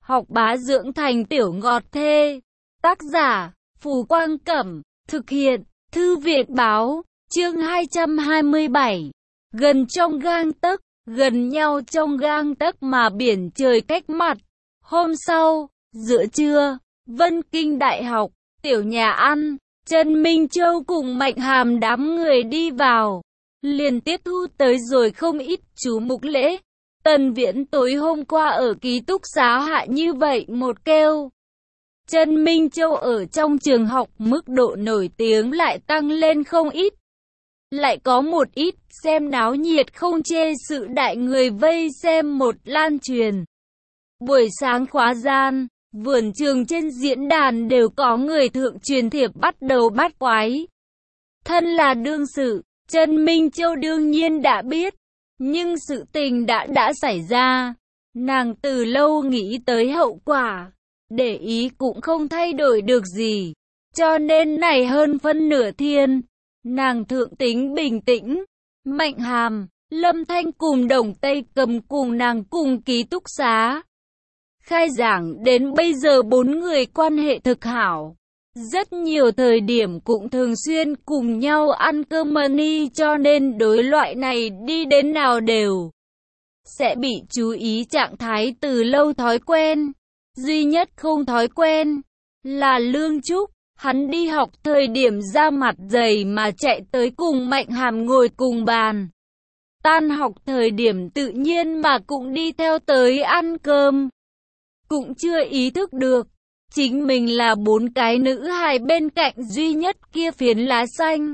học bá dưỡng thành tiểu ngọt thê. Tác giả, Phù Quang Cẩm. Thực hiện, Thư viện Báo. Chương 227. Gần trong gang tấc, gần nhau trong gang tấc mà biển trời cách mặt. Hôm sau, giữa trưa, Vân Kinh Đại học, tiểu nhà ăn, Trần Minh Châu cùng Mạnh Hàm đám người đi vào, liền tiếp thu tới rồi không ít chú mục lễ. Tần Viễn tối hôm qua ở ký túc xá hạ như vậy một kêu. Trần Minh Châu ở trong trường học mức độ nổi tiếng lại tăng lên không ít. Lại có một ít xem náo nhiệt không chê sự đại người vây xem một lan truyền. Buổi sáng khóa gian, vườn trường trên diễn đàn đều có người thượng truyền thiệp bắt đầu bắt quái. Thân là đương sự, Trần Minh Châu đương nhiên đã biết, nhưng sự tình đã xảy ra. Nàng từ lâu nghĩ tới hậu quả, để ý cũng không thay đổi được gì, cho nên này hơn phân nửa thiên, nàng thượng tính bình tĩnh. Mạnh Hàm, Lâm Thanh cùng Đồng Tây Cầm cùng nàng cùng ký túc xá. Khai giảng đến bây giờ bốn người quan hệ thực hảo. Rất nhiều thời điểm cũng thường xuyên cùng nhau ăn cơm money, cho nên đối loại này đi đến nào đều sẽ bị chú ý trạng thái từ lâu thói quen. Duy nhất không thói quen là Lương Trúc. Hắn đi học thời điểm ra mặt dày mà chạy tới cùng Mạnh Hàm ngồi cùng bàn. Tan học thời điểm tự nhiên mà cũng đi theo tới ăn cơm. Cũng chưa ý thức được, chính mình là bốn cái nữ hài bên cạnh duy nhất kia phiến lá xanh.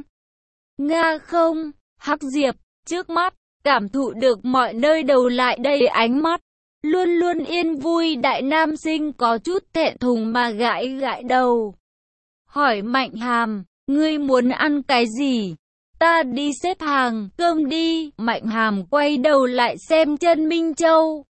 Nga không, Hắc Diệp, trước mắt, cảm thụ được mọi nơi đầu lại đầy ánh mắt. Luôn luôn yên vui đại nam sinh có chút thẹn thùng mà gãi gãi đầu. Hỏi Mạnh Hàm, ngươi muốn ăn cái gì? Ta đi xếp hàng, cơm đi. Mạnh Hàm quay đầu lại xem Trần Minh Châu.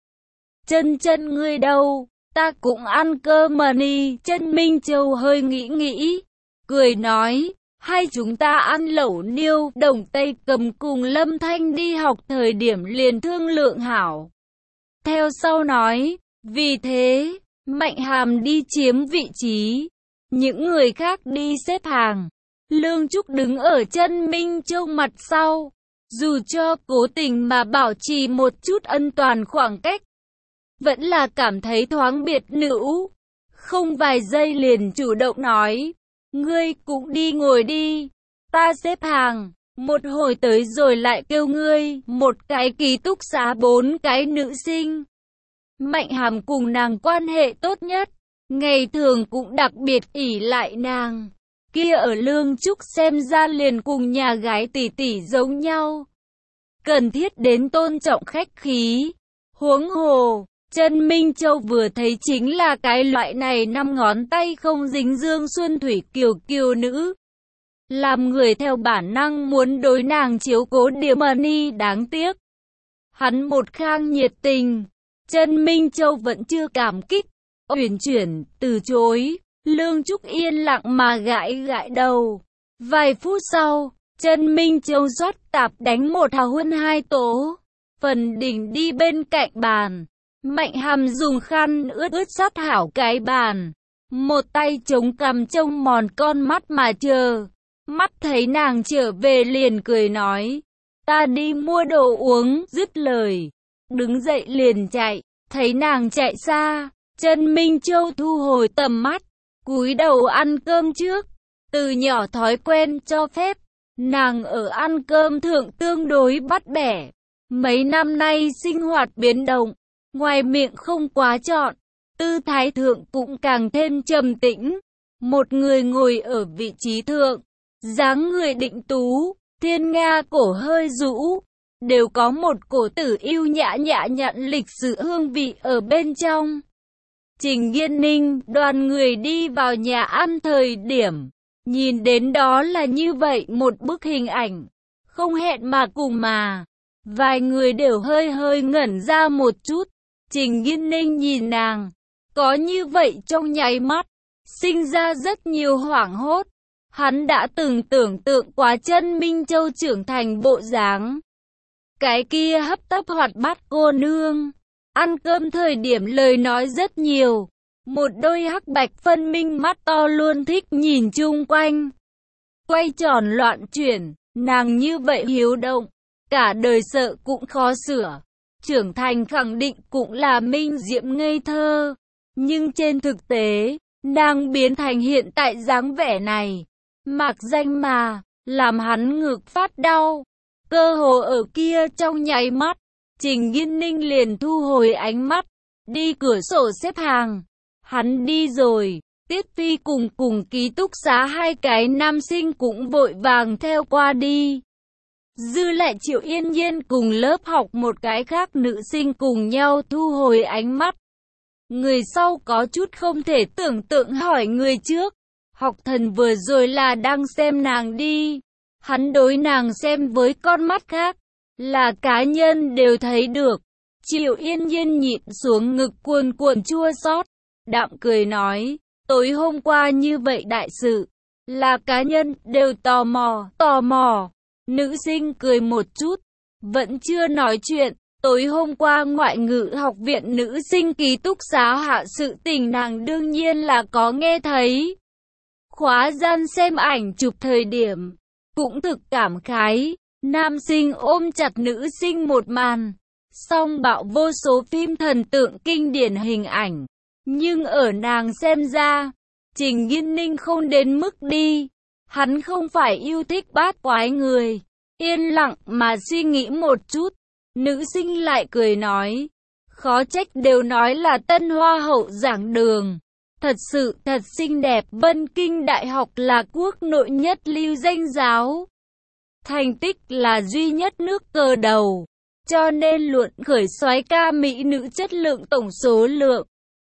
Chân ngươi đâu? Ta cũng ăn cơm mà đi. Trần Minh Châu hơi nghĩ, cười nói, hay chúng ta ăn lẩu niêu. Đồng Tây Cầm cùng Lâm Thanh đi học thời điểm liền thương lượng hảo. Theo sau nói, vì thế, Mạnh Hàm đi chiếm vị trí, những người khác đi xếp hàng. Lương Trúc đứng ở Trần Minh Châu mặt sau, dù cho cố tình mà bảo trì một chút an toàn khoảng cách, vẫn là cảm thấy thoáng biệt nữ. Không vài giây liền chủ động nói, ngươi cũng đi ngồi đi, ta xếp hàng, một hồi tới rồi lại kêu ngươi. Một cái ký túc xá bốn cái nữ sinh. Mạnh Hàm cùng nàng quan hệ tốt nhất, ngày thường cũng đặc biệt ỷ lại nàng. Kia ở Lương Trúc xem ra liền cùng nhà gái tỷ tỷ giống nhau. Cần thiết đến tôn trọng khách khí. Huống hồ, Trần Minh Châu vừa thấy chính là cái loại này năm ngón tay không dính dương xuân thủy kiều kiều nữ. Làm người theo bản năng muốn đối nàng chiếu cố điểm money. Đáng tiếc, hắn một khang nhiệt tình, Trần Minh Châu vẫn chưa cảm kích, uyển chuyển từ chối. Lương Trúc yên lặng mà gãi gãi đầu. Vài phút sau, Trần Minh Châu rót tạp đánh một hào hơn hai tố. Phần đỉnh đi bên cạnh bàn. Mạnh Hàm dùng khăn ướt sát hảo cái bàn, một tay chống cằm trông mòn con mắt mà chờ. Mắt thấy nàng trở về liền cười nói, ta đi mua đồ uống. Dứt lời, đứng dậy liền chạy. Thấy nàng chạy xa, Trần Minh Châu thu hồi tầm mắt, cúi đầu ăn cơm trước. Từ nhỏ thói quen cho phép, nàng ở ăn cơm thượng tương đối bắt bẻ. Mấy năm nay sinh hoạt biến động, ngoài miệng không quá trọn, tư thái thượng cũng càng thêm trầm tĩnh. Một người ngồi ở vị trí thượng, dáng người định tú, thiên nga cổ hơi rũ, đều có một cổ tử yêu nhã nhặn lịch sự hương vị ở bên trong. Trình Nghiên Ninh, đoàn người đi vào nhà ăn thời điểm, nhìn đến đó là như vậy một bức hình ảnh, không hẹn mà cùng mà. Vài người đều hơi ngẩn ra một chút. Trình Nghiên Ninh nhìn nàng, có như vậy trong nháy mắt, sinh ra rất nhiều hoảng hốt. Hắn đã từng tưởng tượng quá Trần Minh Châu trưởng thành bộ dáng. Cái kia hấp tấp hoạt bát cô nương. Ăn cơm thời điểm lời nói rất nhiều. Một đôi hắc bạch phân minh mắt to luôn thích nhìn chung quanh. Quay tròn loạn chuyển, nàng như vậy hiếu động. Cả đời sợ cũng khó sửa. Trưởng thành khẳng định cũng là minh diễm ngây thơ. Nhưng trên thực tế, nàng biến thành hiện tại dáng vẻ này. Mạc danh mà, làm hắn ngực phát đau. Cơ hồ ở kia trong nháy mắt, Trình Nghiên Ninh liền thu hồi ánh mắt, đi cửa sổ xếp hàng. Hắn đi rồi, Tiết Phi cùng ký túc xá hai cái nam sinh cũng vội vàng theo qua đi. Dư lại Triệu Yên Nhiên cùng lớp học một cái khác nữ sinh cùng nhau thu hồi ánh mắt. Người sau có chút không thể tưởng tượng hỏi người trước. Học Thần vừa rồi là đang xem nàng đi. Hắn đối nàng xem với con mắt khác. Là cá nhân đều thấy được. Triệu Yên Nhiên nhịn xuống ngực cuồn cuộn chua xót, đạm cười nói, tối hôm qua như vậy đại sự. Là cá nhân đều tò mò. Nữ sinh cười một chút, vẫn chưa nói chuyện. Tối hôm qua ngoại ngữ học viện nữ sinh ký túc xá hạ sự tình nàng đương nhiên là có nghe thấy. Khóa gian xem ảnh chụp thời điểm, cũng thực cảm khái, nam sinh ôm chặt nữ sinh một màn, song bạo vô số phim thần tượng kinh điển hình ảnh. Nhưng ở nàng xem ra, Trình Nghiên Ninh không đến mức đi, hắn không phải yêu thích bát quái người. Yên lặng mà suy nghĩ một chút, nữ sinh lại cười nói, khó trách đều nói là tân hoa hậu giảng đường. Thật sự thật xinh đẹp. Vân Kinh Đại học là quốc nội nhất lưu danh giáo. Thành tích là duy nhất nước cờ đầu. Cho nên luận khởi soái ca mỹ nữ chất lượng tổng số lượng.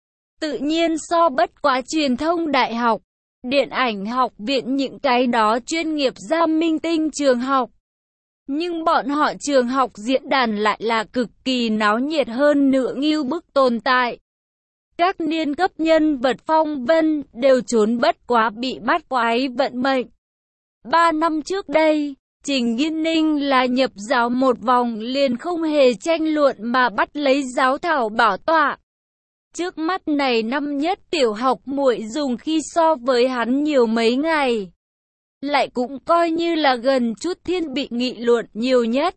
Tự nhiên so bất quá truyền thông đại học, điện ảnh học viện những cái đó chuyên nghiệp gia minh tinh trường học. Nhưng bọn họ trường học diễn đàn lại là cực kỳ náo nhiệt hơn nữa ngưu bức tồn tại. Các niên cấp nhân vật phong vân đều trốn bất quá bị bắt quái vận mệnh. 3 năm trước đây, Trình Nghiên Ninh là nhập giáo một vòng liền không hề tranh luận mà bắt lấy giáo thảo bảo tọa. Trước mắt này năm nhất tiểu học muội dùng khi so với hắn nhiều mấy ngày. Lại cũng coi như là gần chút thiên bị nghị luận nhiều nhất.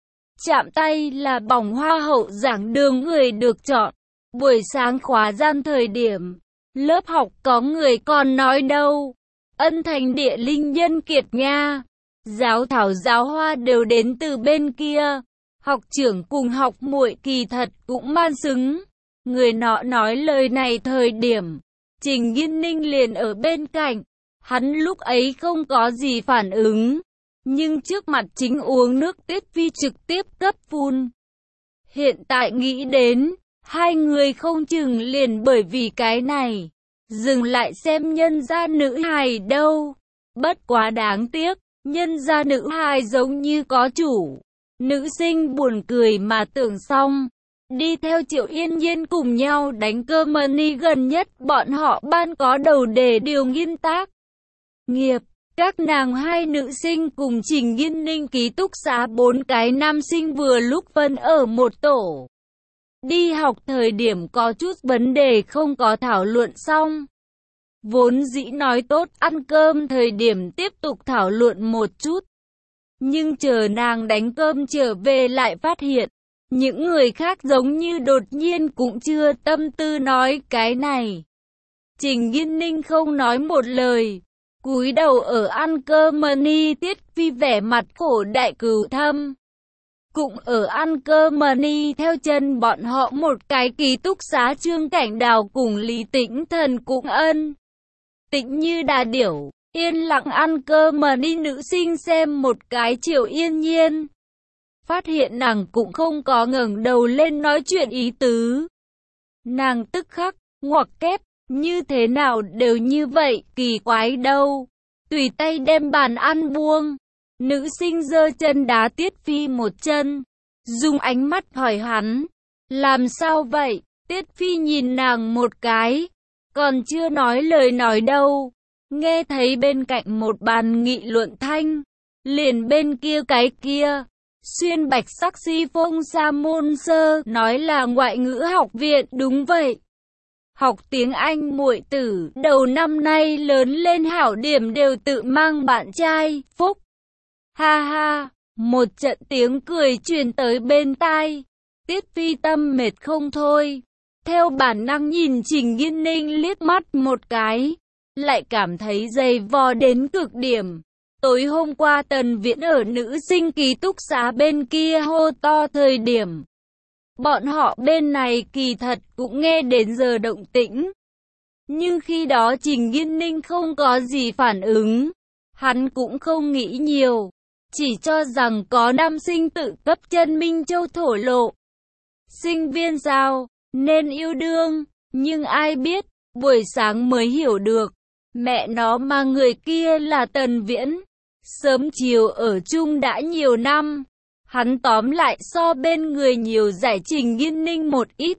Chạm tay là bỏng hoa hậu giảng đường người được chọn. Buổi sáng khóa gian thời điểm, lớp học có người còn nói đâu. Ân Thành địa linh nhân kiệt Nga, giáo thảo giáo hoa đều đến từ bên kia. Học trưởng cùng học muội kỳ thật cũng man xứng. Người nọ nói lời này thời điểm, Trình Nghiên Ninh liền ở bên cạnh. Hắn lúc ấy không có gì phản ứng, nhưng trước mặt chính uống nước Tiết Phi trực tiếp cấp phun. Hiện tại nghĩ đến, hai người không chừng liền bởi vì cái này, dừng lại xem nhân gia nữ hài đâu. Bất quá đáng tiếc, nhân gia nữ hài giống như có chủ. Nữ sinh buồn cười mà tưởng xong, đi theo Triệu Yên Nhiên cùng nhau đánh cơ money gần nhất bọn họ ban có đầu đề điều nghiên tác. Nghiệp, các nàng hai nữ sinh cùng Trình Nghiên Ninh ký túc xá 4 cái nam sinh vừa lúc phân ở một tổ. Đi học thời điểm có chút vấn đề không có thảo luận xong. Vốn dĩ nói tốt ăn cơm thời điểm tiếp tục thảo luận một chút. Nhưng chờ nàng đánh cơm trở về lại phát hiện, những người khác giống như đột nhiên cũng chưa tâm tư nói cái này. Trình Nghiên Ninh không nói một lời. Cúi đầu ở ăn cơm money. Tiết Phi vẻ mặt khổ đại cửu thâm. Cũng ở ăn cơm money theo chân bọn họ một cái ký túc xá Trương Cảnh Đào cùng Lý Tĩnh Thần cũng ân. Tĩnh như đà điểu, yên lặng ăn cơm money. Nữ sinh xem một cái Triệu Yên Nhiên. Phát hiện nàng cũng không có ngẩng đầu lên nói chuyện ý tứ. Nàng tức khắc, ngoặc kép. Như thế nào đều như vậy, kỳ quái đâu. Tùy tay đem bàn ăn buông. Nữ sinh giơ chân đá Tiết Phi một chân. Dùng ánh mắt hỏi hắn. Làm sao vậy? Tiết Phi nhìn nàng một cái. Còn chưa nói lời nói đâu. Nghe thấy bên cạnh một bàn nghị luận thanh. Liền bên kia cái kia. Xuyên bạch sắc si phong sa môn sơ, nói là ngoại ngữ học viện, đúng vậy. Học tiếng Anh muội tử, đầu năm nay lớn lên hảo điểm đều tự mang bạn trai, phúc. Ha ha, một trận tiếng cười truyền tới bên tai. Tiết Phi Tâm mệt không thôi. Theo bản năng nhìn Trình Nghiên Ninh liếc mắt một cái, lại cảm thấy dày vò đến cực điểm. Tối hôm qua Tần Viễn ở nữ sinh ký túc xá bên kia hô to thời điểm. Bọn họ bên này kỳ thật cũng nghe đến giờ động tĩnh. Nhưng khi đó Trình Nghiên Ninh không có gì phản ứng. Hắn cũng không nghĩ nhiều. Chỉ cho rằng có nam sinh tự cấp chân Minh Châu thổ lộ. Sinh viên sao, nên yêu đương. Nhưng ai biết, buổi sáng mới hiểu được. Mẹ nó mà người kia là Tần Viễn. Sớm chiều ở chung đã nhiều năm. Hắn tóm lại so bên người nhiều giải Trình Nghiên Ninh một ít.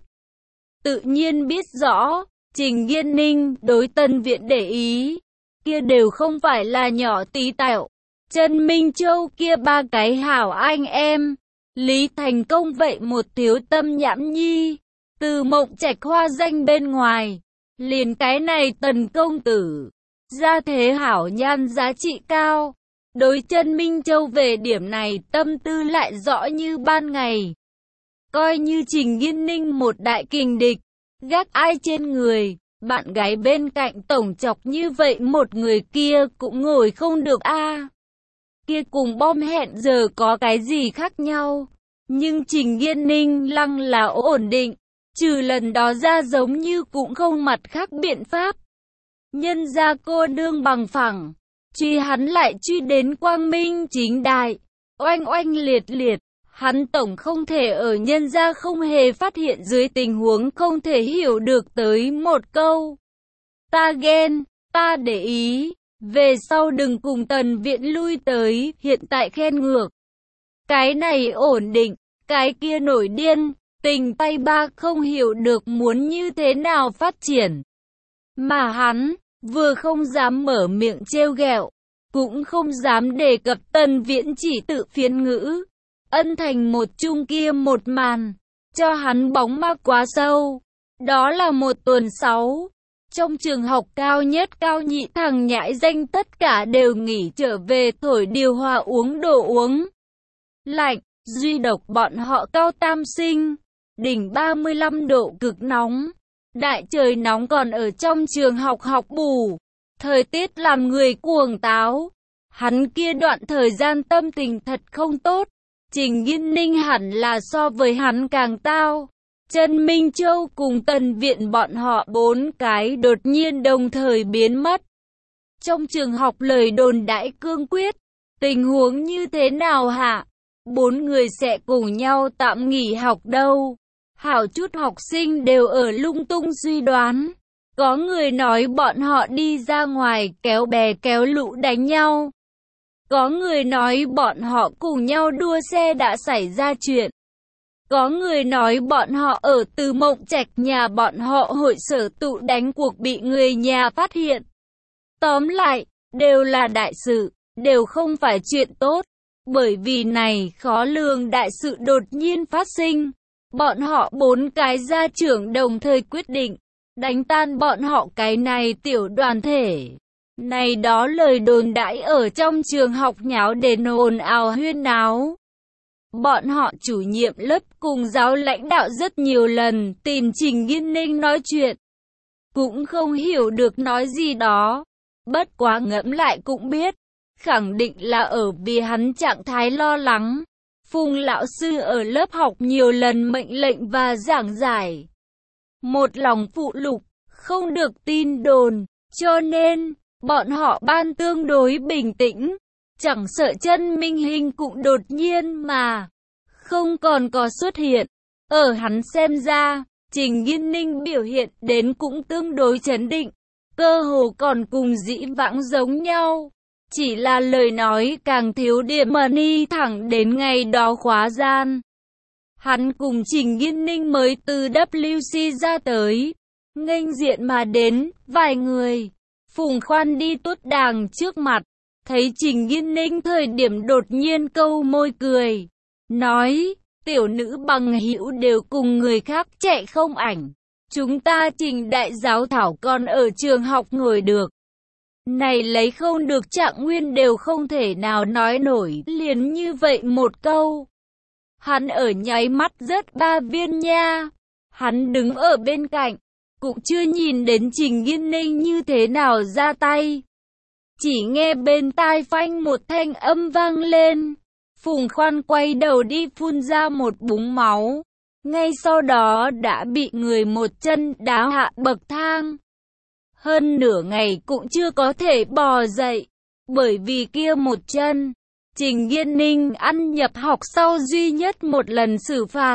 Tự nhiên biết rõ, Trình Nghiên Ninh đối Tần Viễn để ý. Kia đều không phải là nhỏ tí tẹo. Trần Minh Châu kia ba cái hảo anh em. Lý Thành Công vậy một thiếu tâm nhãn nhi. Từ Mộng Trạch hoa danh bên ngoài. Liền cái này Tần công tử. Gia thế hảo nhan giá trị cao. Đối Trần Minh Châu về điểm này tâm tư lại rõ như ban ngày. Coi như Trình Nghiên Ninh một đại kình địch. Gác ai trên người. Bạn gái bên cạnh tổng chọc như vậy một người kia cũng ngồi không được a. Kia cùng bom hẹn giờ có cái gì khác nhau. Nhưng Trình Nghiên Ninh lăng là ổn định. Trừ lần đó ra giống như cũng không mặt khác biện pháp. Nhân ra cô đương bằng phẳng. Truy hắn lại truy đến quang minh chính đại. Oanh oanh liệt liệt. Hắn tổng không thể ở nhân ra không hề phát hiện dưới tình huống không thể hiểu được tới một câu. Ta ghen, ta để ý. Về sau đừng cùng Tần Viễn lui tới, hiện tại khen ngược. Cái này ổn định, cái kia nổi điên, tình tay ba không hiểu được muốn như thế nào phát triển. Mà hắn, vừa không dám mở miệng trêu ghẹo, cũng không dám đề cập Tần Viễn chỉ tự phiến ngữ. Ân thành một chung kia một màn, cho hắn bóng ma quá sâu. Đó là một tuần 6. Trong trường học cao nhất cao nhị thằng nhãi danh tất cả đều nghỉ trở về thổi điều hòa uống đồ uống lạnh, duy độc bọn họ cao tam sinh, đỉnh 35 độ cực nóng. Đại trời nóng còn ở trong trường học học bù, thời tiết làm người cuồng táo. Hắn kia đoạn thời gian tâm tình thật không tốt. Trình Nghiên Ninh hẳn là so với hắn càng tao. Trần Minh Châu cùng Tần Viễn bọn họ 4 cái đột nhiên đồng thời biến mất. Trong trường học lời đồn đãi cương quyết. Tình huống như thế nào hả? 4 người sẽ cùng nhau tạm nghỉ học đâu? Hảo chút học sinh đều ở lung tung suy đoán. Có người nói bọn họ đi ra ngoài kéo bè kéo lũ đánh nhau. Có người nói bọn họ cùng nhau đua xe đã xảy ra chuyện. Có người nói bọn họ ở Từ Mộng Trạch nhà bọn họ hội sở tụ đánh cuộc bị người nhà phát hiện. Tóm lại, đều là đại sự, đều không phải chuyện tốt. Bởi vì này khó lường đại sự đột nhiên phát sinh. Bọn họ 4 cái gia trưởng đồng thời quyết định, đánh tan bọn họ cái này tiểu đoàn thể. Này đó lời đồn đãi ở trong trường học nháo đến ồn ào huyên náo. Bọn họ chủ nhiệm lớp cùng giáo lãnh đạo rất nhiều lần tìm Trình Nghiên Ninh nói chuyện. Cũng không hiểu được nói gì đó. Bất quá ngẫm lại cũng biết. Khẳng định là ở vì hắn trạng thái lo lắng. Phùng lão sư ở lớp học nhiều lần mệnh lệnh và giảng giải. Một lòng phụ lục, không được tin đồn. Cho nên, bọn họ ban tương đối bình tĩnh. Chẳng sợ chân minh hình cũng đột nhiên mà không còn có xuất hiện. Ở hắn xem ra, Trình Nghiên Ninh biểu hiện đến cũng tương đối chấn định. Cơ hồ còn cùng dĩ vãng giống nhau. Chỉ là lời nói càng thiếu điểm money thẳng đến ngày đó khóa gian. Hắn cùng Trình Nghiên Ninh mới từ WC ra tới. Nghênh diện mà đến, vài người. Phùng Khoan đi tuốt đàng trước mặt. Thấy Trình Nghiên Ninh thời điểm đột nhiên câu môi cười. nói, tiểu nữ bằng hữu đều cùng người khác chạy không ảnh. Chúng ta Trình đại giáo thảo còn ở trường học ngồi được. Này lấy không được Trạng Nguyên đều không thể nào nói nổi, liền như vậy một câu. Hắn ở nháy mắt rớt 3 viên nha. Hắn đứng ở bên cạnh, cũng chưa nhìn đến Trình Nghiên Ninh như thế nào ra tay. Chỉ nghe bên tai phanh một thanh âm vang lên. Phùng Khoan quay đầu đi phun ra một búng máu. Ngay sau đó đã bị người một chân đá hạ bậc thang. Hơn nửa ngày cũng chưa có thể bò dậy. Bởi vì kia một chân, Trình Nghiên Ninh ăn nhập học sau duy nhất một lần xử phạt.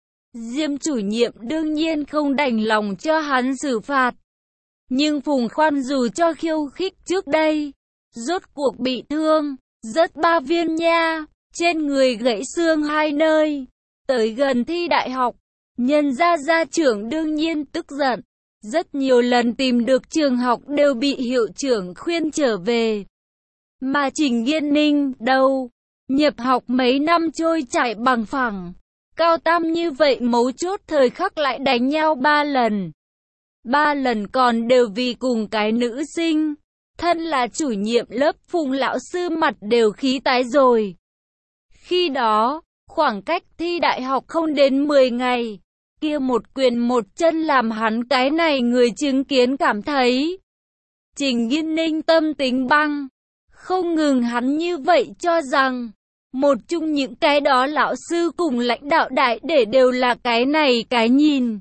Diêm chủ nhiệm đương nhiên không đành lòng cho hắn xử phạt. Nhưng Phùng Khoan dù cho khiêu khích trước đây, rốt cuộc bị thương, rớt 3 viên nha, trên người gãy xương 2 nơi. Tới gần thi đại học, nhân gia gia trưởng đương nhiên tức giận. Rất nhiều lần tìm được trường học đều bị hiệu trưởng khuyên trở về. Mà Trình Nghiên Ninh đâu? Nhập học mấy năm trôi chảy bằng phẳng. Cao tam như vậy mấu chốt thời khắc lại đánh nhau 3 lần. 3 lần còn đều vì cùng cái nữ sinh. Thân là chủ nhiệm lớp Phùng lão sư mặt đều khí tái rồi. Khi đó, khoảng cách thi đại học không đến 10 ngày. Kia một quyền một chân làm hắn cái này người chứng kiến cảm thấy. Trình Nghiên Ninh tâm tính băng. Không ngừng hắn như vậy cho rằng, một chung những cái đó lão sư cùng lãnh đạo đại để đều là cái này cái nhìn.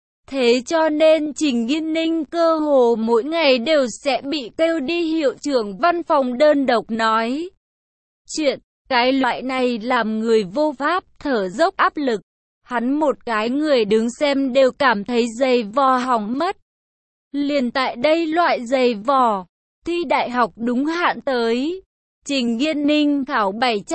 Thế cho nên Trình Nghiên Ninh cơ hồ mỗi ngày đều sẽ bị kêu đi hiệu trưởng văn phòng đơn độc nói chuyện. Cái loại này làm người vô pháp thở dốc áp lực. Hắn một cái người đứng xem đều cảm thấy giày vò hỏng mất. Liền tại đây loại giày vò, thi đại học đúng hạn tới. Trình Nghiên Ninh khảo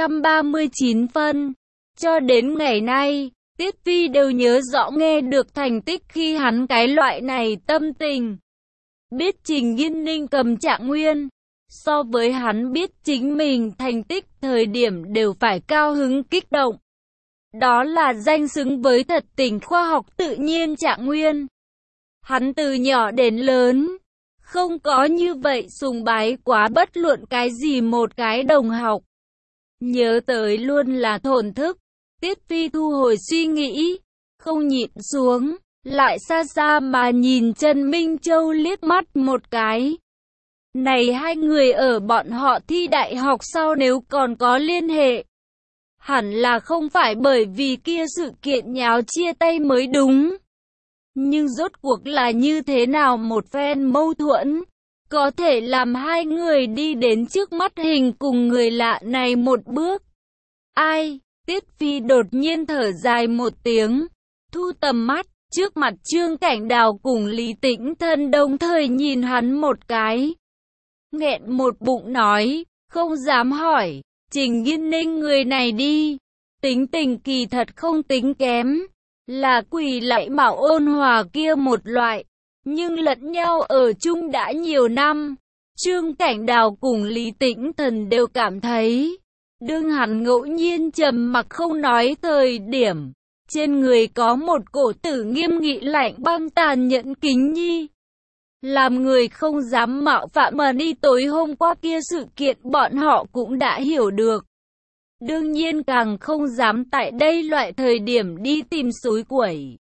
739 phân. Cho đến ngày nay, Tiết Vi đều nhớ rõ nghe được thành tích khi hắn cái loại này tâm tình. Biết Trình Nghiên Ninh cầm Trạng Nguyên, so với hắn biết chính mình thành tích thời điểm đều phải cao hứng kích động. Đó là danh xứng với thật tình khoa học tự nhiên Trạng Nguyên. Hắn từ nhỏ đến lớn, không có như vậy sùng bái quá bất luận cái gì một cái đồng học. Nhớ tới luôn là thổn thức, Tiết Vi thu hồi suy nghĩ, không nhịn xuống, lại xa xa mà nhìn Trần Minh Châu liếc mắt một cái. Này hai người ở bọn họ thi đại học sau nếu còn có liên hệ, hẳn là không phải bởi vì kia sự kiện nháo chia tay mới đúng. Nhưng rốt cuộc là như thế nào một phen mâu thuẫn, có thể làm hai người đi đến trước mắt hình cùng người lạ này một bước. Ai? Tiết Phi đột nhiên thở dài một tiếng, thu tầm mắt, trước mặt Trương Cảnh Đào cùng Lý Tĩnh Thân đồng thời nhìn hắn một cái. Nghẹn một bụng nói, không dám hỏi, Trình Nghiên Ninh người này đi, tính tình kỳ thật không tính kém, là quỳ lạy bảo ôn hòa kia một loại, nhưng lẫn nhau ở chung đã nhiều năm. Trương Cảnh Đào cùng Lý Tĩnh Thần đều cảm thấy, đương hắn ngẫu nhiên trầm mặc không nói thời điểm, trên người có một cổ tử nghiêm nghị lạnh băng tàn nhẫn kính nhi. Làm người không dám mạo phạm mà đi tối hôm qua kia sự kiện bọn họ cũng đã hiểu được. Đương nhiên càng không dám tại đây loại thời điểm đi tìm xúi quẩy.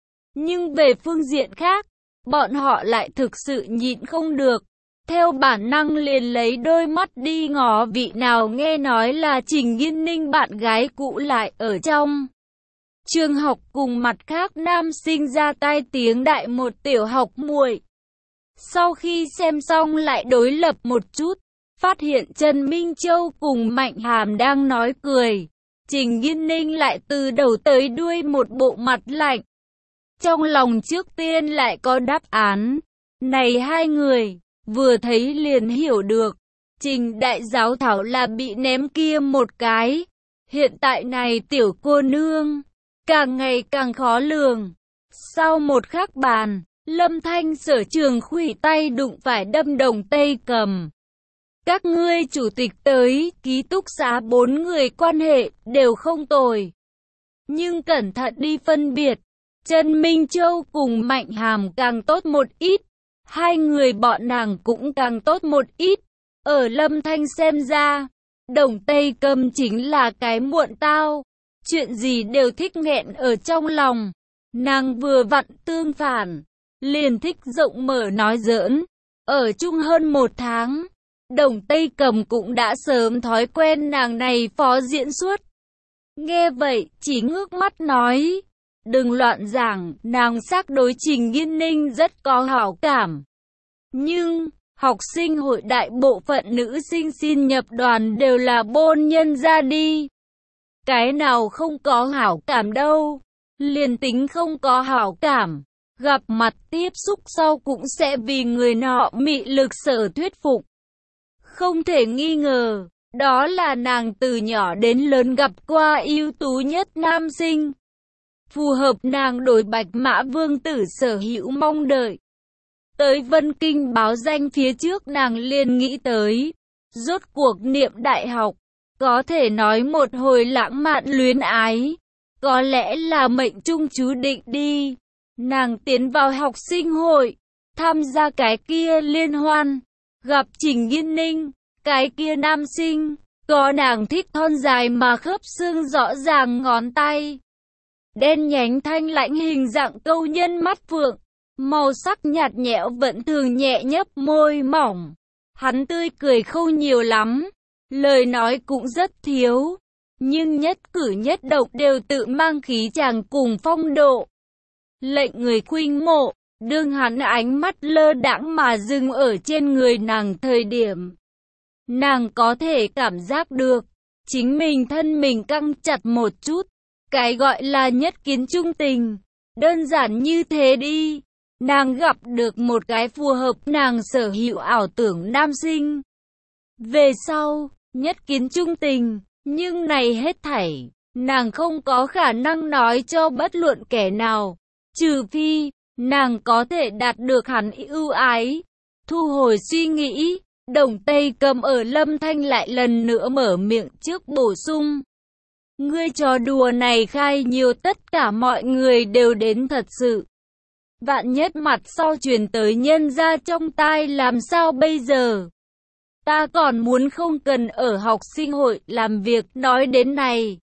Nhưng về phương diện khác, bọn họ lại thực sự nhịn không được. Theo bản năng liền lấy đôi mắt đi ngó vị nào nghe nói là Trình Nghiên Ninh bạn gái cũ lại ở trong trường học cùng mặt khác nam sinh ra tai tiếng đại một tiểu học muội. Sau khi xem xong lại đối lập một chút, phát hiện Trần Minh Châu cùng Mạnh Hàm đang nói cười. Trình Nghiên Ninh lại từ đầu tới đuôi một bộ mặt lạnh. Trong lòng trước tiên lại có đáp án. Này hai người, vừa thấy liền hiểu được. Trình đại giáo thảo là bị ném kia một cái. Hiện tại này tiểu cô nương, càng ngày càng khó lường. Sau một khắc bàn, Lâm Thanh Sở Trường khuỷu tay đụng phải đâm đồng tây cầm. Các ngươi chủ tịch tới ký túc xá 4 người quan hệ đều không tồi. Nhưng cẩn thận đi phân biệt, Trần Minh Châu cùng Mạnh Hàm càng tốt một ít, hai người bọn nàng cũng càng tốt một ít. Ở Lâm Thanh xem ra, Đồng Tây Cầm chính là cái muộn tao, chuyện gì đều thích nghẹn ở trong lòng. Nàng vừa vặn tương phản, liền thích rộng mở nói giỡn. Ở chung hơn 1 tháng, Đồng Tây Cầm cũng đã sớm thói quen nàng này phó diễn xuất. Nghe vậy, chỉ ngước mắt nói, đừng loạn giảng, nàng xác đối Trình Nghiên Ninh rất có hảo cảm. Nhưng, học sinh hội đại bộ phận nữ sinh xin nhập đoàn đều là bôn nhân ra đi. Cái nào không có hảo cảm đâu, liền tính không có hảo cảm, gặp mặt tiếp xúc sau cũng sẽ vì người nọ mị lực sở thuyết phục. Không thể nghi ngờ, đó là nàng từ nhỏ đến lớn gặp qua ưu tú nhất nam sinh. Phù hợp nàng đối Bạch Mã Vương tử sở hữu mong đợi. Tới Vân Kinh báo danh phía trước nàng liền nghĩ tới, rốt cuộc niệm đại học, có thể nói một hồi lãng mạn luyến ái, có lẽ là mệnh trung chú định đi. Nàng tiến vào học sinh hội, tham gia cái kia liên hoan, gặp Trình Nghiên Ninh, cái kia nam sinh, có nàng thích thon dài mà khớp xương rõ ràng ngón tay. Đen nhánh thanh lãnh hình dạng câu nhân mắt phượng, màu sắc nhạt nhẽo vẫn thường nhẹ nhấp môi mỏng. Hắn tươi cười không nhiều lắm, lời nói cũng rất thiếu, nhưng nhất cử nhất động đều tự mang khí chàng cùng phong độ. Lệnh người khuynh mộ, đương hắn ánh mắt lơ đãng mà dừng ở trên người nàng thời điểm. Nàng có thể cảm giác được, chính mình thân mình căng chặt một chút. Cái gọi là nhất kiến trung tình, đơn giản như thế đi. Nàng gặp được một cái phù hợp nàng sở hữu ảo tưởng nam sinh. Về sau, nhất kiến trung tình, nhưng này hết thảy, nàng không có khả năng nói cho bất luận kẻ nào. Trừ phi, nàng có thể đạt được hắn ưu ái. Thu hồi suy nghĩ, Đồng Tây Cầm ở Lâm Thanh lại lần nữa mở miệng trước bổ sung. Ngươi trò đùa này khai nhiều tất cả mọi người đều đến thật sự. Vạn nhất mặt sau truyền tới nhân ra trong tai làm sao bây giờ? Ta còn muốn không cần ở học sinh hội làm việc nói đến này.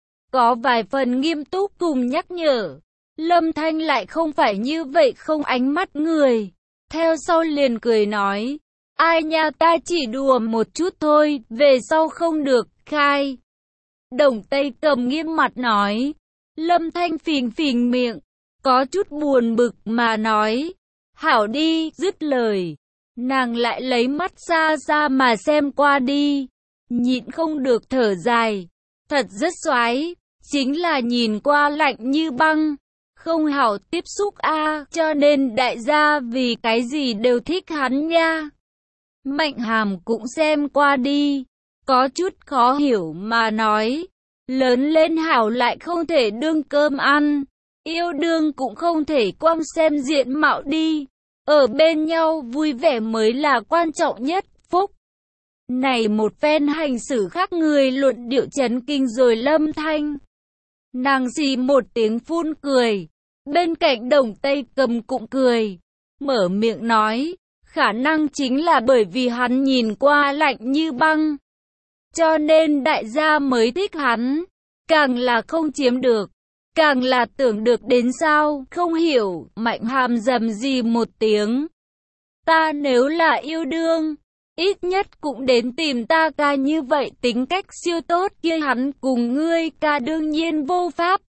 Có vài phần nghiêm túc cùng nhắc nhở. Lâm Thanh lại không phải như vậy không ánh mắt người. Theo sau liền cười nói. Ai nha ta chỉ đùa một chút thôi, về sau không được, khai. Đồng Tây Cầm nghiêm mặt nói. Lâm Thanh phình phình miệng, có chút buồn bực mà nói. Hảo đi, dứt lời. Nàng lại lấy mắt xa xa mà xem qua đi. Nhịn không được thở dài. Thật rất xoái, chính là nhìn qua lạnh như băng. Không hảo tiếp xúc a, cho nên đại gia vì cái gì đều thích hắn nha. Mạnh Hàm cũng xem qua đi, có chút khó hiểu mà nói, lớn lên hảo lại không thể đương cơm ăn, yêu đương cũng không thể quang xem diện mạo đi, ở bên nhau vui vẻ mới là quan trọng nhất, phúc. Này một phen hành xử khác người luận điệu chấn kinh rồi Lâm Thanh. Nàng xì một tiếng phun cười, bên cạnh Đồng Tây Cầm cũng cười, mở miệng nói. Khả năng chính là bởi vì hắn nhìn qua lạnh như băng, cho nên đại gia mới thích hắn. Càng là không chiếm được, càng là tưởng được đến sao, không hiểu. Mạnh Hàm rầm rì một tiếng. Ta nếu là yêu đương, ít nhất cũng đến tìm ta ca như vậy tính cách siêu tốt kia, hắn cùng ngươi ca đương nhiên vô pháp.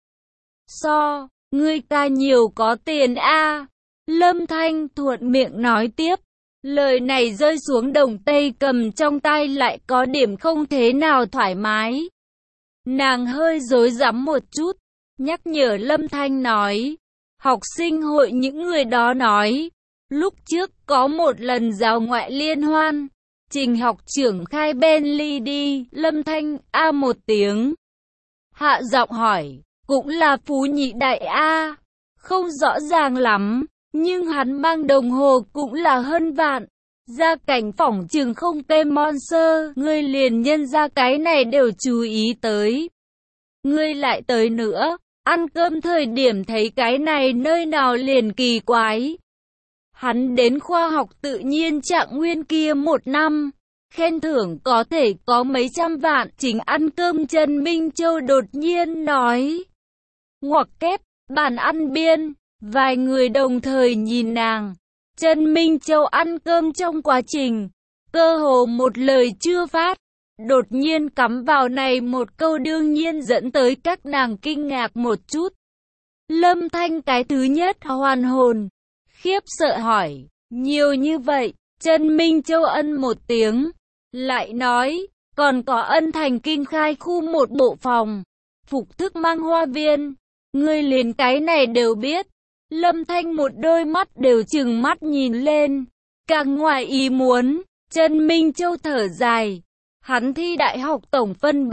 Ngươi ca nhiều có tiền a. Lâm Thanh thuận miệng nói tiếp. Lời này rơi xuống Đồng Tây Cầm trong tay lại có điểm không thế nào thoải mái. Nàng hơi rối rắm một chút, nhắc nhở Lâm Thanh nói. Học sinh hội những người đó nói, lúc trước có một lần giáo ngoại liên hoan, Trình học trưởng khai Bentley đi. Lâm Thanh a một tiếng, hạ giọng hỏi, cũng là phú nhị đại a. Không rõ ràng lắm. Nhưng hắn mang đồng hồ cũng là hơn vạn. Gia cảnh phỏng chừng không kém Monster, ngươi liền nhân ra cái này đều chú ý tới. Ngươi lại tới nữa, ăn cơm thời điểm thấy cái này nơi nào liền kỳ quái. Hắn đến khoa học tự nhiên Trạng Nguyên kia 1 năm, khen thưởng có thể có mấy trăm vạn, chính ăn cơm Trần Minh Châu đột nhiên nói. Ngoặc kép, bàn ăn biên, vài người đồng thời nhìn nàng. Trần Minh Châu ăn cơm trong quá trình, cơ hồ một lời chưa phát, đột nhiên cắm vào này một câu đương nhiên dẫn tới các nàng kinh ngạc một chút. Lâm Thanh cái thứ nhất hoàn hồn, khiếp sợ hỏi, nhiều như vậy, Trần Minh Châu ân một tiếng, lại nói, còn có ân thành kinh khai khu một bộ phòng, phục thức mang hoa viên, ngươi liền cái này đều biết. Lâm Thanh một đôi mắt đều trừng mắt nhìn lên, càng ngoài ý muốn, Trần Minh Châu thở dài, hắn thi đại học tổng phân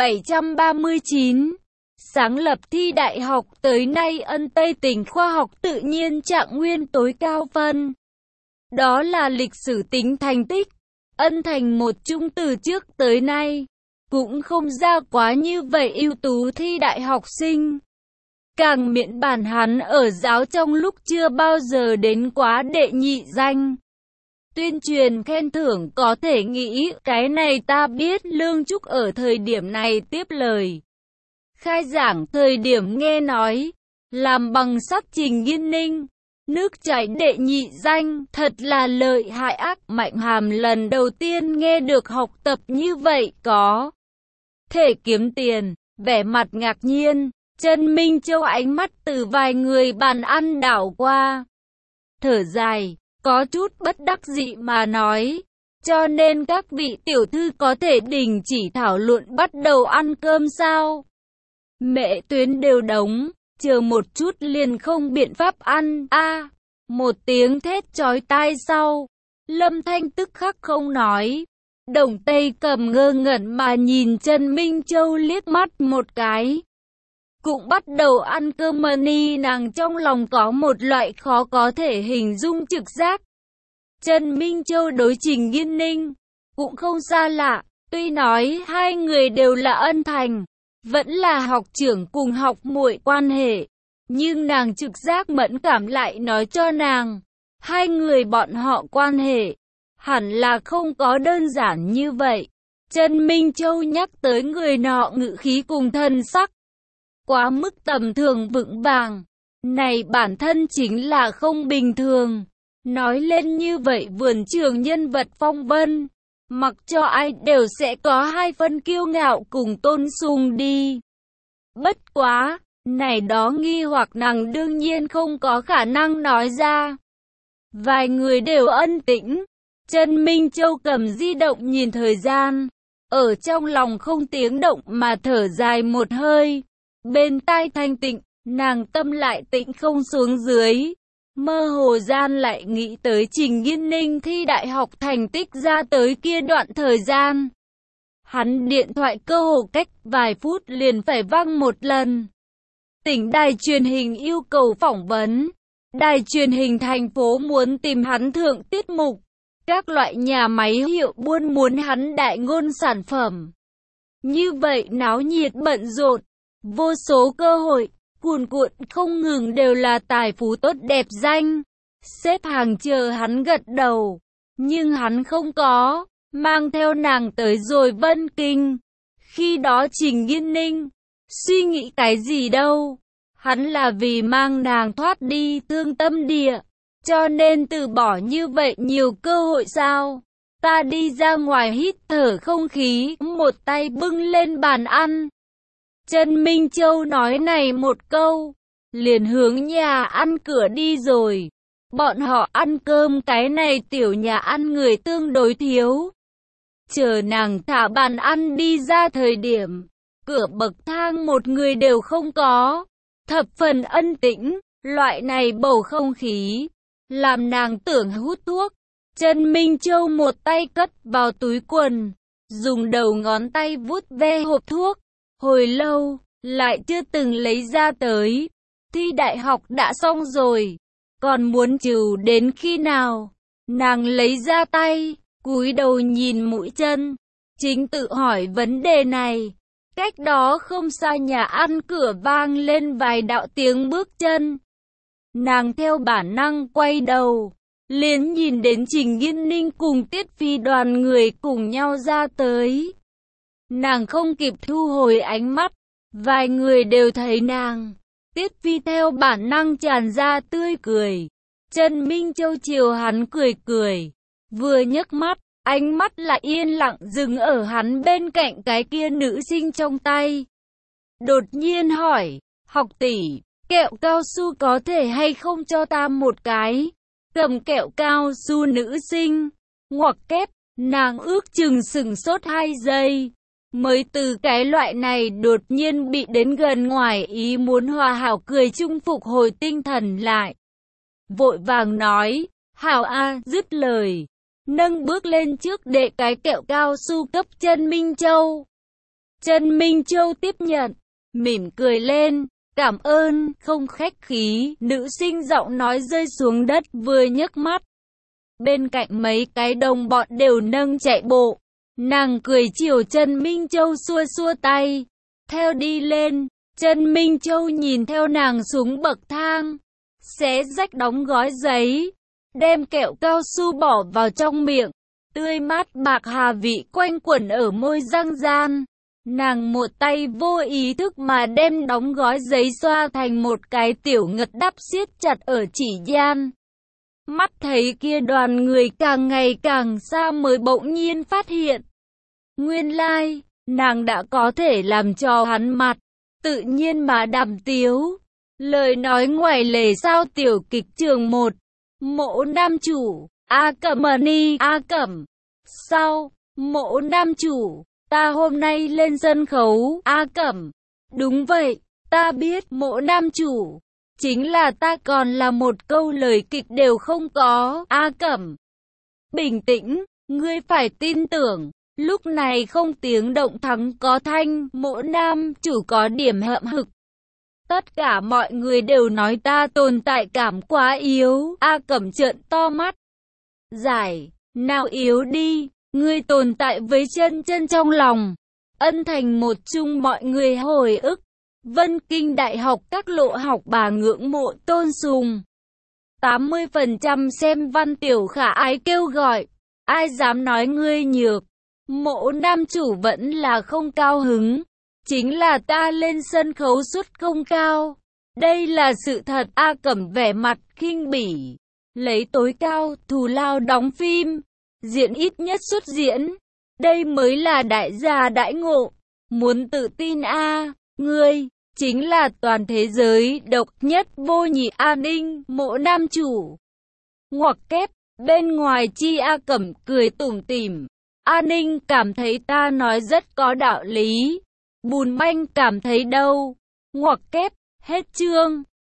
739, sáng lập thi đại học tới nay ân Tây tỉnh khoa học tự nhiên Trạng Nguyên tối cao phân. Đó là lịch sử tính thành tích, ân thành một trung từ trước tới nay, cũng không ra quá như vậy ưu tú thi đại học sinh. Càng miễn bản hắn ở giáo trong lúc chưa bao giờ đến quá đệ nhị danh. Tuyên truyền khen thưởng có thể nghĩ, cái này ta biết. Lương Trúc ở thời điểm này tiếp lời. Khai giảng thời điểm nghe nói, làm bằng sắt Trình Nghiên Ninh, nước chảy đệ nhị danh, thật là lợi hại ác. Mạnh Hàm lần đầu tiên nghe được học tập như vậy có thể kiếm tiền, vẻ mặt ngạc nhiên. Trần Minh Châu ánh mắt từ vài người bàn ăn đảo qua, thở dài, có chút bất đắc dĩ mà nói, cho nên các vị tiểu thư có thể đình chỉ thảo luận bắt đầu ăn cơm sao? Mẹ tuyến đều đóng, chờ một chút liền không biện pháp ăn. Một tiếng thét chói tai sau, Lâm Thanh tức khắc không nói. Đồng Tây Cầm ngơ ngẩn mà nhìn Trần Minh Châu liếc mắt một cái. Cũng bắt đầu ăn cơm mani, nàng trong lòng có một loại khó có thể hình dung trực giác. Trần Minh Châu đối Trình Nghiên Ninh cũng không xa lạ, tuy nói hai người đều là ân thành, vẫn là học trưởng cùng học muội quan hệ, nhưng nàng trực giác mẫn cảm lại nói cho nàng, hai người bọn họ quan hệ hẳn là không có đơn giản như vậy. Trần Minh Châu nhắc tới người nọ ngữ khí cùng thân sắc quá mức tầm thường vững vàng, này bản thân chính là không bình thường. Nói lên như vậy vườn trường nhân vật phong vân, mặc cho ai đều sẽ có hai phân kiêu ngạo cùng tôn sùng đi. Bất quá, này đó nghi hoặc nàng đương nhiên không có khả năng nói ra. Vài người đều ân tĩnh, Trần Minh Châu cầm di động nhìn thời gian, ở trong lòng không tiếng động mà thở dài một hơi. Bên tai thanh tịnh, nàng tâm lại tĩnh không xuống dưới. Mơ hồ gian lại nghĩ tới Trình Nghiên Ninh thi đại học thành tích ra tới kia đoạn thời gian. Hắn điện thoại cơ hồ cách vài phút liền phải vang một lần. Tỉnh đài truyền hình yêu cầu phỏng vấn. Đài truyền hình thành phố muốn tìm hắn thượng tiết mục. Các loại nhà máy hiệu buôn muốn hắn đại ngôn sản phẩm. Như vậy náo nhiệt bận rộn, vô số cơ hội cuồn cuộn không ngừng đều là tài phú tốt đẹp danh. Xếp hàng chờ hắn gật đầu, nhưng hắn không có, mang theo nàng tới rồi Vân Kinh. Khi đó Trình Nghiên Ninh suy nghĩ cái gì đâu, hắn là vì mang nàng thoát đi thương tâm địa, cho nên từ bỏ như vậy nhiều cơ hội sao? Ta đi ra ngoài hít thở không khí, một tay bưng lên bàn ăn. Trần Minh Châu nói này một câu, liền hướng nhà ăn cửa đi rồi. Bọn họ ăn cơm cái này tiểu nhà ăn người tương đối thiếu. Chờ nàng thả bàn ăn đi ra thời điểm, cửa bậc thang một người đều không có. Thập phần ân tĩnh, loại này bầu không khí, làm nàng tưởng hút thuốc. Trần Minh Châu một tay cất vào túi quần, dùng đầu ngón tay vuốt ve hộp thuốc. Hồi lâu, lại chưa từng lấy ra tới. Thi đại học đã xong rồi, còn muốn trừ đến khi nào? Nàng lấy ra tay, cúi đầu nhìn mũi chân, chính tự hỏi vấn đề này. Cách đó không xa nhà ăn cửa vang lên vài đạo tiếng bước chân. Nàng theo bản năng quay đầu, liền nhìn đến Trình Nghiên Ninh cùng Tiết Phi đoàn người cùng nhau ra tới. Nàng không kịp thu hồi ánh mắt, vài người đều thấy nàng. Tiết Phi theo bản năng tràn ra tươi cười. Trần Minh Châu chiều hắn cười cười, vừa nhấc mắt, ánh mắt lại yên lặng dừng ở hắn bên cạnh cái kia nữ sinh trong tay. Đột nhiên hỏi, học tỷ, kẹo cao su có thể hay không cho ta một cái? Cầm kẹo cao su nữ sinh, ngoặc kép, nàng ước chừng sửng sốt 2 giây. Mới từ cái loại này đột nhiên bị đến gần ngoài ý muốn hòa hảo cười chung phục hồi tinh thần lại. Vội vàng nói, hảo a, dứt lời. Nâng bước lên trước để cái kẹo cao su cấp Trần Minh Châu. Trần Minh Châu tiếp nhận, mỉm cười lên, cảm ơn, không khách khí, nữ sinh giọng nói rơi xuống đất vừa nhấc mắt. Bên cạnh mấy cái đồng bọn đều nâng chạy bộ, nàng cười chiều Trần Minh Châu xua xua tay, theo đi lên. Trần Minh Châu nhìn theo nàng xuống bậc thang, xé rách đóng gói giấy, đem kẹo cao su bỏ vào trong miệng, tươi mát bạc hà vị quanh quẩn ở môi răng gian. Nàng một tay vô ý thức mà đem đóng gói giấy xoa thành một cái tiểu ngật đắp siết chặt ở chỉ gian. Mắt thấy kia đoàn người càng ngày càng xa mới bỗng nhiên phát hiện. Nguyên lai, nàng đã có thể làm cho hắn mặt, tự nhiên mà đàm tiếu. Lời nói ngoài lề sao tiểu kịch trường 1. Mộ nam chủ, A Cẩm Ni, A Cẩm. Sau, mộ nam chủ, ta hôm nay lên sân khấu, A Cẩm. Đúng vậy, ta biết mộ nam chủ. Chính là ta còn là một câu lời kịch đều không có, A Cẩm. Bình tĩnh, ngươi phải tin tưởng. Lúc này không tiếng động thắng có thanh, mộ nam chủ có điểm hậm hực. Tất cả mọi người đều nói ta tồn tại cảm quá yếu, A Cẩm trợn to mắt. Giải, nào yếu đi, ngươi tồn tại với chân chân trong lòng. Ân thành một chung mọi người hồi ức. Vân Kinh Đại học các lộ học bà ngưỡng mộ tôn sùng. 80% xem văn tiểu khả ái kêu gọi. Ai dám nói ngươi nhược. Mộ nam chủ vẫn là không cao hứng. Chính là ta lên sân khấu suất không cao. Đây là sự thật. A Cẩm vẻ mặt khinh bỉ. Lấy tối cao thù lao đóng phim. Diễn ít nhất suất diễn. Đây mới là đại gia đại ngộ. Muốn tự tin a, ngươi chính là toàn thế giới độc nhất vô nhị an ninh, mộ nam chủ. Ngoặc kép, bên ngoài chi A Cẩm cười tủm tỉm. An ninh cảm thấy ta nói rất có đạo lý. Bùn manh cảm thấy đâu. Ngoặc kép, hết chương.